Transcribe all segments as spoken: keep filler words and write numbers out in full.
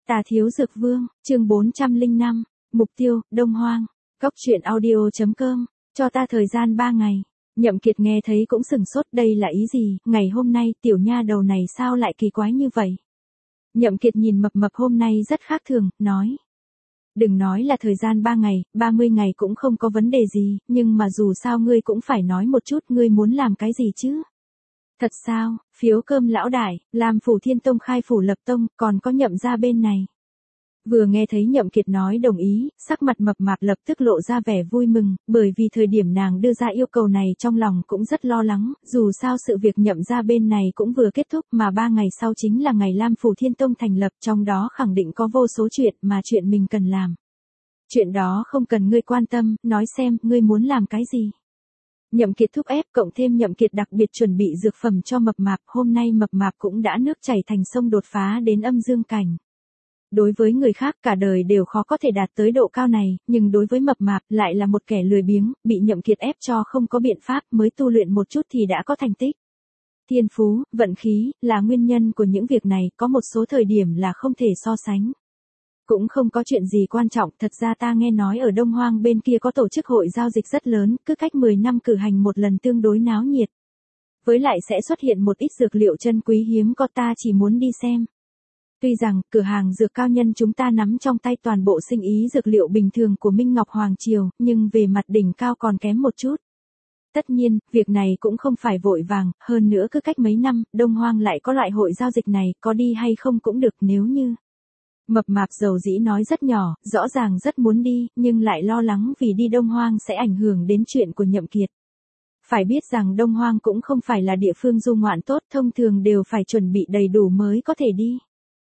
Tà Thiếu Dược Vương, chương bốn trăm lẻ năm, mục tiêu, Đông Hoang, Cốc truyện audio chấm com, cho ta thời gian ba ngày. Nhậm Kiệt nghe thấy cũng sừng sốt, đây là ý gì, ngày hôm nay tiểu nha đầu này sao lại kỳ quái như vậy. Nhậm Kiệt nhìn mập mập hôm nay rất khác thường, nói. Đừng nói là thời gian ba ngày, ba mươi ngày cũng không có vấn đề gì, nhưng mà dù sao ngươi cũng phải nói một chút ngươi muốn làm cái gì chứ. Thật sao, phiếu cơm lão đại, làm Phủ Thiên Tông khai phủ lập tông, còn có Nhậm gia bên này. Vừa nghe thấy Nhậm Kiệt nói đồng ý, sắc mặt mập mạp lập tức lộ ra vẻ vui mừng, bởi vì thời điểm nàng đưa ra yêu cầu này trong lòng cũng rất lo lắng, dù sao sự việc Nhậm gia bên này cũng vừa kết thúc mà ba ngày sau chính là ngày Lam Phủ Thiên Tông thành lập, trong đó khẳng định có vô số chuyện mà chuyện mình cần làm. Chuyện đó không cần ngươi quan tâm, nói xem, ngươi muốn làm cái gì. Nhậm Kiệt thúc ép, cộng thêm Nhậm Kiệt đặc biệt chuẩn bị dược phẩm cho mập mạp, hôm nay mập mạp cũng đã nước chảy thành sông đột phá đến âm dương cảnh. Đối với người khác cả đời đều khó có thể đạt tới độ cao này, nhưng đối với mập mạp lại là một kẻ lười biếng, bị Nhậm Kiệt ép cho không có biện pháp, mới tu luyện một chút thì đã có thành tích. Thiên phú, vận khí, là nguyên nhân của những việc này, có một số thời điểm là không thể so sánh. Cũng không có chuyện gì quan trọng, thật ra ta nghe nói ở Đông Hoang bên kia có tổ chức hội giao dịch rất lớn, cứ cách mười năm cử hành một lần tương đối náo nhiệt. Với lại sẽ xuất hiện một ít dược liệu chân quý hiếm có, ta chỉ muốn đi xem. Tuy rằng, cửa hàng dược cao nhân chúng ta nắm trong tay toàn bộ sinh ý dược liệu bình thường của Minh Ngọc Hoàng Triều, nhưng về mặt đỉnh cao còn kém một chút. Tất nhiên, việc này cũng không phải vội vàng, hơn nữa cứ cách mấy năm, Đông Hoang lại có loại hội giao dịch này, có đi hay không cũng được nếu như. Mập mạp dầu dĩ nói rất nhỏ, rõ ràng rất muốn đi, nhưng lại lo lắng vì đi Đông Hoang sẽ ảnh hưởng đến chuyện của Nhậm Kiệt. Phải biết rằng Đông Hoang cũng không phải là địa phương du ngoạn tốt, thông thường đều phải chuẩn bị đầy đủ mới có thể đi.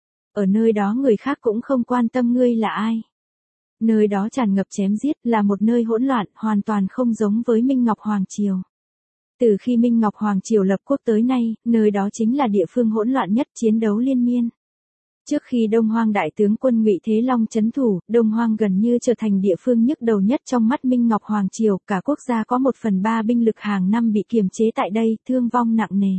Ở nơi đó người khác cũng không quan tâm ngươi là ai. Nơi đó tràn ngập chém giết, là một nơi hỗn loạn, hoàn toàn không giống với Minh Ngọc Hoàng Triều. Từ khi Minh Ngọc Hoàng Triều lập quốc tới nay, nơi đó chính là địa phương hỗn loạn nhất, chiến đấu liên miên. Trước khi Đông Hoang đại tướng quân Ngụy Thế Long trấn thủ, Đông Hoang gần như trở thành địa phương nhức đầu nhất trong mắt Minh Ngọc Hoàng Triều, cả quốc gia có một phần ba binh lực hàng năm bị kiềm chế tại đây, thương vong nặng nề.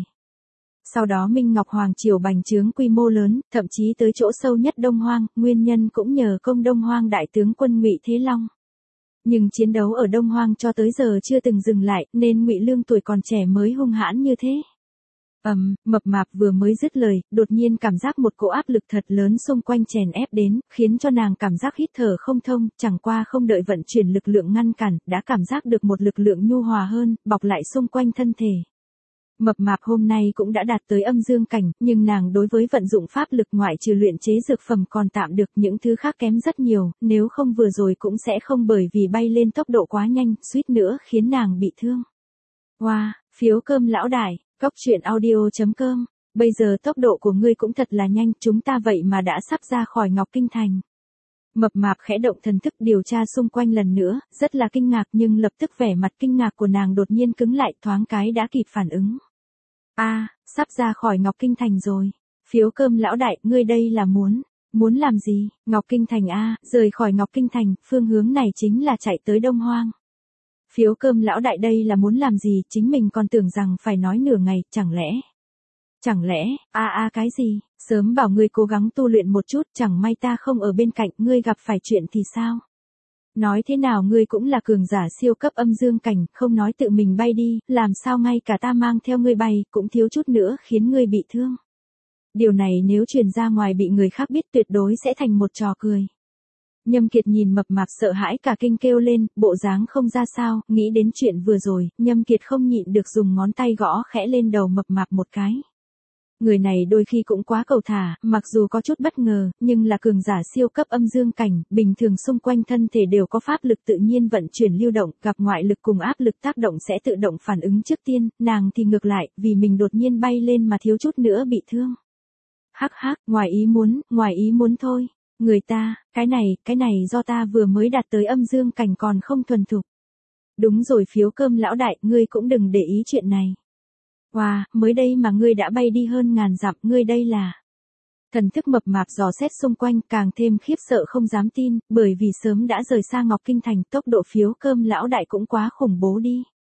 Sau đó Minh Ngọc Hoàng Triều bành trướng quy mô lớn, thậm chí tới chỗ sâu nhất Đông Hoang, nguyên nhân cũng nhờ công Đông Hoang đại tướng quân Ngụy Thế Long. Nhưng chiến đấu ở Đông Hoang cho tới giờ chưa từng dừng lại, nên Ngụy Lương tuổi còn trẻ mới hung hãn như thế. Ầm, um, mập mạp vừa mới dứt lời, đột nhiên cảm giác một cỗ áp lực thật lớn xung quanh chèn ép đến, khiến cho nàng cảm giác hít thở không thông, chẳng qua không đợi vận chuyển lực lượng ngăn cản, đã cảm giác được một lực lượng nhu hòa hơn, bọc lại xung quanh thân thể. Mập mạp hôm nay cũng đã đạt tới âm dương cảnh, nhưng nàng đối với vận dụng pháp lực ngoại trừ luyện chế dược phẩm còn tạm được, những thứ khác kém rất nhiều, nếu không vừa rồi cũng sẽ không bởi vì bay lên tốc độ quá nhanh, suýt nữa khiến nàng bị thương. Wow, phiếu cơm lão đại, Cốc truyện audio chấm com, bây giờ tốc độ của ngươi cũng thật là nhanh, chúng ta vậy mà đã sắp ra khỏi Ngọc Kinh Thành. Mập mạp khẽ động thần thức điều tra xung quanh lần nữa, rất là kinh ngạc nhưng lập tức vẻ mặt kinh ngạc của nàng đột nhiên cứng lại, thoáng cái đã kịp phản ứng. A, à, sắp ra khỏi Ngọc Kinh Thành rồi. Phiếu cơm lão đại, ngươi đây là muốn, muốn làm gì? Ngọc Kinh Thành a, à, rời khỏi Ngọc Kinh Thành, phương hướng này chính là chạy tới Đông Hoang. Phiếu cơm lão đại đây là muốn làm gì, chính mình còn tưởng rằng phải nói nửa ngày, chẳng lẽ? Chẳng lẽ, a a à, cái gì, sớm bảo ngươi cố gắng tu luyện một chút, chẳng may ta không ở bên cạnh, ngươi gặp phải chuyện thì sao? Nói thế nào ngươi cũng là cường giả siêu cấp âm dương cảnh, không nói tự mình bay đi, làm sao ngay cả ta mang theo ngươi bay, cũng thiếu chút nữa khiến ngươi bị thương. Điều này nếu truyền ra ngoài bị người khác biết tuyệt đối sẽ thành một trò cười. Nhâm Kiệt nhìn mập mạp sợ hãi cả kinh kêu lên, bộ dáng không ra sao, nghĩ đến chuyện vừa rồi, Nhâm Kiệt không nhịn được dùng ngón tay gõ khẽ lên đầu mập mạp một cái. Người này đôi khi cũng quá cầu thả, mặc dù có chút bất ngờ, nhưng là cường giả siêu cấp âm dương cảnh, bình thường xung quanh thân thể đều có pháp lực tự nhiên vận chuyển lưu động, gặp ngoại lực cùng áp lực tác động sẽ tự động phản ứng trước tiên, nàng thì ngược lại, vì mình đột nhiên bay lên mà thiếu chút nữa bị thương. Hắc hắc, ngoài ý muốn, ngoài ý muốn thôi. Người ta, cái này, cái này do ta vừa mới đạt tới âm dương cảnh còn không thuần thục. Đúng rồi phiếu cơm lão đại, ngươi cũng đừng để ý chuyện này. Wow, mới đây mà ngươi đã bay đi hơn ngàn dặm, ngươi đây là. Thần thức mập mạp dò xét xung quanh càng thêm khiếp sợ không dám tin, bởi vì sớm đã rời xa Ngọc Kinh Thành, tốc độ phiếu cơm lão đại cũng quá khủng bố đi.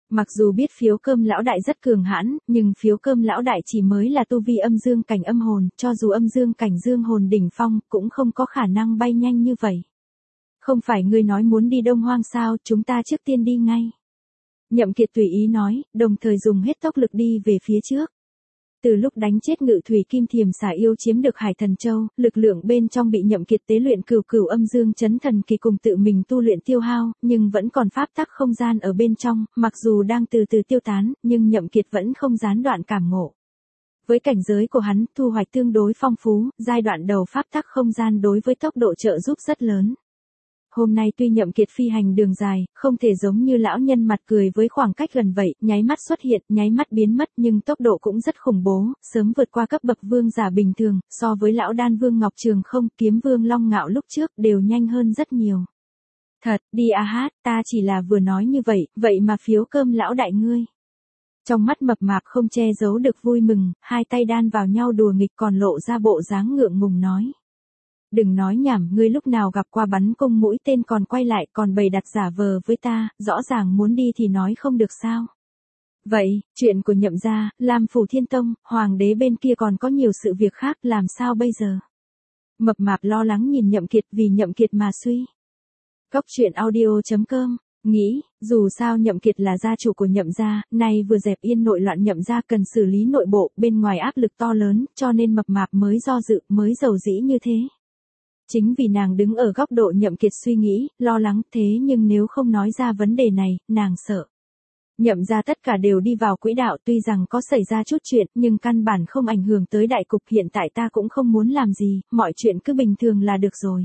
Mặc dù biết phiếu cơm lão đại rất cường hãn, nhưng phiếu cơm lão đại chỉ mới là tu vi âm dương cảnh âm hồn, cho dù âm dương cảnh dương hồn đỉnh phong, cũng không có khả năng bay nhanh như vậy. Không phải ngươi nói muốn đi Đông Hoang sao, chúng ta trước tiên đi ngay. Nhậm Kiệt tùy ý nói, đồng thời dùng hết tốc lực đi về phía trước. Từ lúc đánh chết Ngự Thủy Kim Thiềm xà yêu chiếm được Hải Thần Châu, lực lượng bên trong bị Nhậm Kiệt tế luyện cửu cửu âm dương chấn thần kỳ cùng tự mình tu luyện tiêu hao, nhưng vẫn còn pháp tắc không gian ở bên trong, mặc dù đang từ từ tiêu tán, nhưng Nhậm Kiệt vẫn không gián đoạn cảm ngộ. Với cảnh giới của hắn, thu hoạch tương đối phong phú, giai đoạn đầu pháp tắc không gian đối với tốc độ trợ giúp rất lớn. Hôm nay tuy Nhậm Kiệt phi hành đường dài, không thể giống như lão nhân mặt cười với khoảng cách gần vậy, nháy mắt xuất hiện, nháy mắt biến mất, nhưng tốc độ cũng rất khủng bố, sớm vượt qua cấp bậc vương giả bình thường, so với lão đan vương Ngọc Trường Không, kiếm vương Long Ngạo lúc trước, đều nhanh hơn rất nhiều. Thật, đi a hát, ta chỉ là vừa nói như vậy, vậy mà phiếu cơm lão đại ngươi. Trong mắt mập mạp không che giấu được vui mừng, hai tay đan vào nhau đùa nghịch còn lộ ra bộ dáng ngượng ngùng nói. Đừng nói nhảm, ngươi lúc nào gặp qua bắn cung mũi tên còn quay lại còn bày đặt giả vờ với ta, rõ ràng muốn đi thì nói không được sao. Vậy, chuyện của Nhậm gia, Lam Phủ Thiên Tông, hoàng đế bên kia còn có nhiều sự việc khác, làm sao bây giờ? Mập mạp lo lắng nhìn Nhậm Kiệt vì Nhậm Kiệt mà suy. Cốc truyện audio chấm com, nghĩ, dù sao Nhậm Kiệt là gia chủ của Nhậm gia, nay vừa dẹp yên nội loạn Nhậm gia cần xử lý nội bộ, bên ngoài áp lực to lớn, cho nên mập mạp mới do dự, mới dầu dĩ như thế. Chính vì nàng đứng ở góc độ Nhậm Kiệt suy nghĩ, lo lắng thế nhưng nếu không nói ra vấn đề này, nàng sợ. Nhậm gia tất cả đều đi vào quỹ đạo, tuy rằng có xảy ra chút chuyện nhưng căn bản không ảnh hưởng tới đại cục, hiện tại ta cũng không muốn làm gì, mọi chuyện cứ bình thường là được rồi.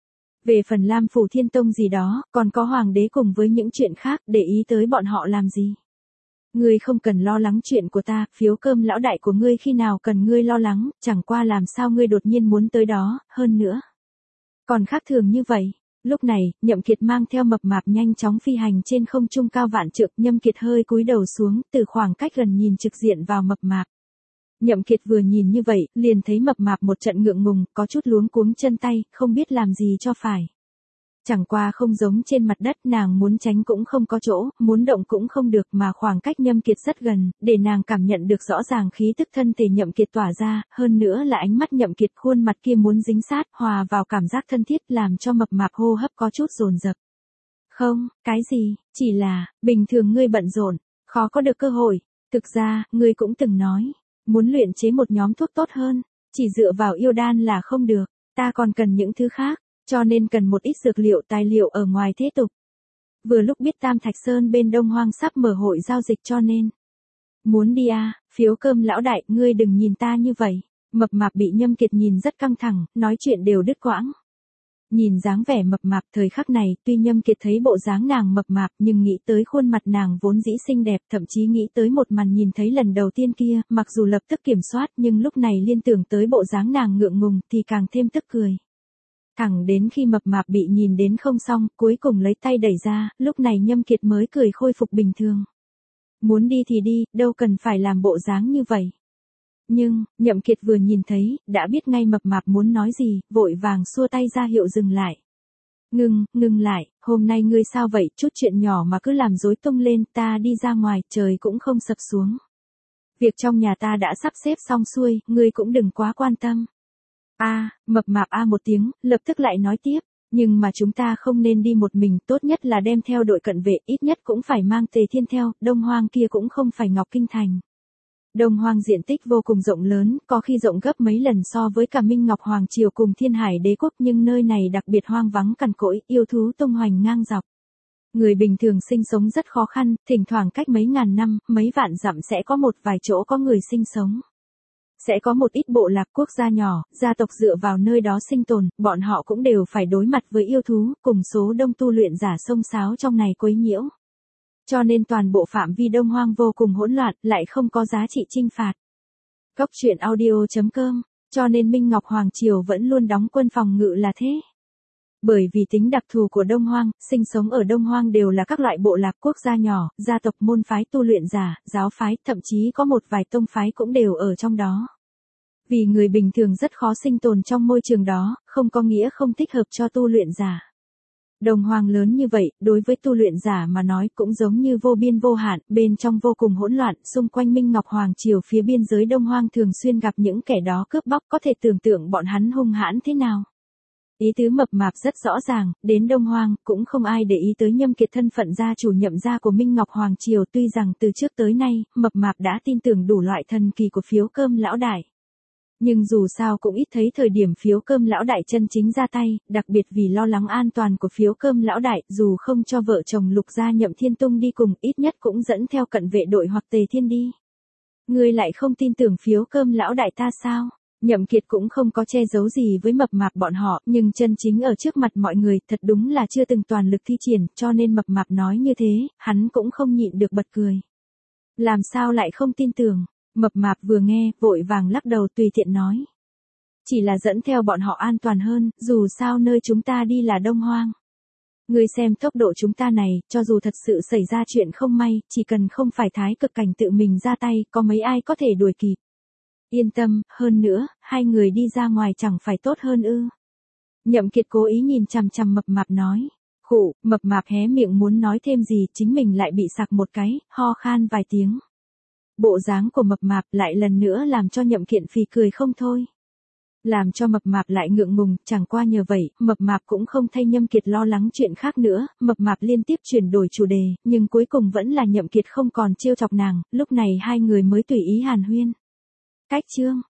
Về phần Lam Phủ Thiên Tông gì đó, còn có hoàng đế cùng với những chuyện khác, để ý tới bọn họ làm gì. Ngươi không cần lo lắng chuyện của ta, phiếu cơm lão đại của ngươi khi nào cần ngươi lo lắng, chẳng qua làm sao ngươi đột nhiên muốn tới đó, hơn nữa. Còn khác thường như vậy, lúc này, Nhậm Kiệt mang theo mập mạp nhanh chóng phi hành trên không trung cao vạn trượng, Nhậm Kiệt hơi cúi đầu xuống, từ khoảng cách gần nhìn trực diện vào mập mạp. Nhậm Kiệt vừa nhìn như vậy, liền thấy mập mạp một trận ngượng ngùng, có chút luống cuống chân tay, không biết làm gì cho phải. Chẳng qua không giống trên mặt đất, nàng muốn tránh cũng không có chỗ, muốn động cũng không được, mà khoảng cách Nhậm Kiệt rất gần, để nàng cảm nhận được rõ ràng khí tức thân thể Nhậm Kiệt tỏa ra, hơn nữa là ánh mắt Nhậm Kiệt, khuôn mặt kia muốn dính sát, hòa vào cảm giác thân thiết, làm cho mập mạp hô hấp có chút dồn dập. Không, cái gì, chỉ là, bình thường ngươi bận rộn, khó có được cơ hội, thực ra, ngươi cũng từng nói, muốn luyện chế một nhóm thuốc tốt hơn, chỉ dựa vào yêu đan là không được, ta còn cần những thứ khác. Cho nên cần một ít dược liệu tài liệu ở ngoài thế tục. Vừa lúc biết Tam Thạch Sơn bên Đông Hoang sắp mở hội giao dịch cho nên. Muốn đi à, phiếu cơm lão đại, ngươi đừng nhìn ta như vậy. Mập mạp bị Nhâm Kiệt nhìn rất căng thẳng, nói chuyện đều đứt quãng. Nhìn dáng vẻ mập mạp thời khắc này, tuy Nhâm Kiệt thấy bộ dáng nàng mập mạp nhưng nghĩ tới khuôn mặt nàng vốn dĩ xinh đẹp, thậm chí nghĩ tới một màn nhìn thấy lần đầu tiên kia, mặc dù lập tức kiểm soát nhưng lúc này liên tưởng tới bộ dáng nàng ngượng ngùng thì càng thêm tức cười. Thẳng đến khi mập mạp bị nhìn đến không xong, cuối cùng lấy tay đẩy ra, lúc này Nhâm Kiệt mới cười khôi phục bình thường. Muốn đi thì đi, đâu cần phải làm bộ dáng như vậy. Nhưng, Nhậm Kiệt vừa nhìn thấy, đã biết ngay mập mạp muốn nói gì, vội vàng xua tay ra hiệu dừng lại. Ngừng, ngừng lại, hôm nay ngươi sao vậy, chút chuyện nhỏ mà cứ làm rối tung lên, ta đi ra ngoài, trời cũng không sập xuống. Việc trong nhà ta đã sắp xếp xong xuôi, ngươi cũng đừng quá quan tâm. A, à, mập mạp a một tiếng, lập tức lại nói tiếp, nhưng mà chúng ta không nên đi một mình, tốt nhất là đem theo đội cận vệ, ít nhất cũng phải mang Tề Thiên theo, Đông Hoang kia cũng không phải Ngọc Kinh Thành. Đông Hoang diện tích vô cùng rộng lớn, có khi rộng gấp mấy lần so với cả Minh Ngọc Hoàng Triều cùng Thiên Hải Đế Quốc, nhưng nơi này đặc biệt hoang vắng cằn cỗi, yêu thú tung hoành ngang dọc. Người bình thường sinh sống rất khó khăn, thỉnh thoảng cách mấy ngàn năm, mấy vạn dặm sẽ có một vài chỗ có người sinh sống. Sẽ có một ít bộ lạc quốc gia nhỏ, gia tộc dựa vào nơi đó sinh tồn, bọn họ cũng đều phải đối mặt với yêu thú, cùng số đông tu luyện giả xông xáo trong này quấy nhiễu. Cho nên toàn bộ phạm vi Đông Hoang vô cùng hỗn loạn, lại không có giá trị chinh phạt. Cốc truyện audio chấm com, cho nên Minh Ngọc Hoàng Triều vẫn luôn đóng quân phòng ngự là thế. Bởi vì tính đặc thù của Đông Hoang, sinh sống ở Đông Hoang đều là các loại bộ lạc quốc gia nhỏ, gia tộc môn phái tu luyện giả, giáo phái, thậm chí có một vài tông phái cũng đều ở trong đó. Vì người bình thường rất khó sinh tồn trong môi trường đó, không có nghĩa không thích hợp cho tu luyện giả. Đồng hoang lớn như vậy, đối với tu luyện giả mà nói cũng giống như vô biên vô hạn, bên trong vô cùng hỗn loạn, xung quanh Minh Ngọc Hoàng Triều phía biên giới Đông Hoang thường xuyên gặp những kẻ đó cướp bóc, có thể tưởng tượng bọn hắn hung hãn thế nào. Ý tứ mập mạp rất rõ ràng, đến Đông Hoang, cũng không ai để ý tới Nhâm Kiệt thân phận gia chủ nhậm gia của Minh Ngọc Hoàng Triều, tuy rằng từ trước tới nay, mập mạp đã tin tưởng đủ loại thần kỳ của phiếu cơm lão đại. Nhưng dù sao cũng ít thấy thời điểm phiếu cơm lão đại chân chính ra tay, đặc biệt vì lo lắng an toàn của phiếu cơm lão đại, dù không cho vợ chồng Lục gia Nhậm Thiên Tung đi cùng, ít nhất cũng dẫn theo cận vệ đội hoặc Tề Thiên đi. Ngươi lại không tin tưởng phiếu cơm lão đại ta sao? Nhậm Kiệt cũng không có che giấu gì với mập mạp bọn họ, nhưng chân chính ở trước mặt mọi người, thật đúng là chưa từng toàn lực thi triển, cho nên mập mạp nói như thế, hắn cũng không nhịn được bật cười. Làm sao lại không tin tưởng? Mập mạp vừa nghe, vội vàng lắc đầu tùy tiện nói. Chỉ là dẫn theo bọn họ an toàn hơn, dù sao nơi chúng ta đi là Đông Hoang. Ngươi xem tốc độ chúng ta này, cho dù thật sự xảy ra chuyện không may, chỉ cần không phải thái cực cảnh tự mình ra tay, có mấy ai có thể đuổi kịp. Yên tâm, hơn nữa, hai người đi ra ngoài chẳng phải tốt hơn ư. Nhậm Kiệt cố ý nhìn chằm chằm mập mạp nói. Khụ, mập mạp hé miệng muốn nói thêm gì, chính mình lại bị sặc một cái, ho khan vài tiếng. Bộ dáng của mập mạp lại lần nữa làm cho Nhậm Kiệt phì cười không thôi. Làm cho mập mạp lại ngượng ngùng, chẳng qua nhờ vậy, mập mạp cũng không thay Nhậm Kiệt lo lắng chuyện khác nữa, mập mạp liên tiếp chuyển đổi chủ đề, nhưng cuối cùng vẫn là Nhậm Kiệt không còn trêu chọc nàng, lúc này hai người mới tùy ý hàn huyên. Cách chương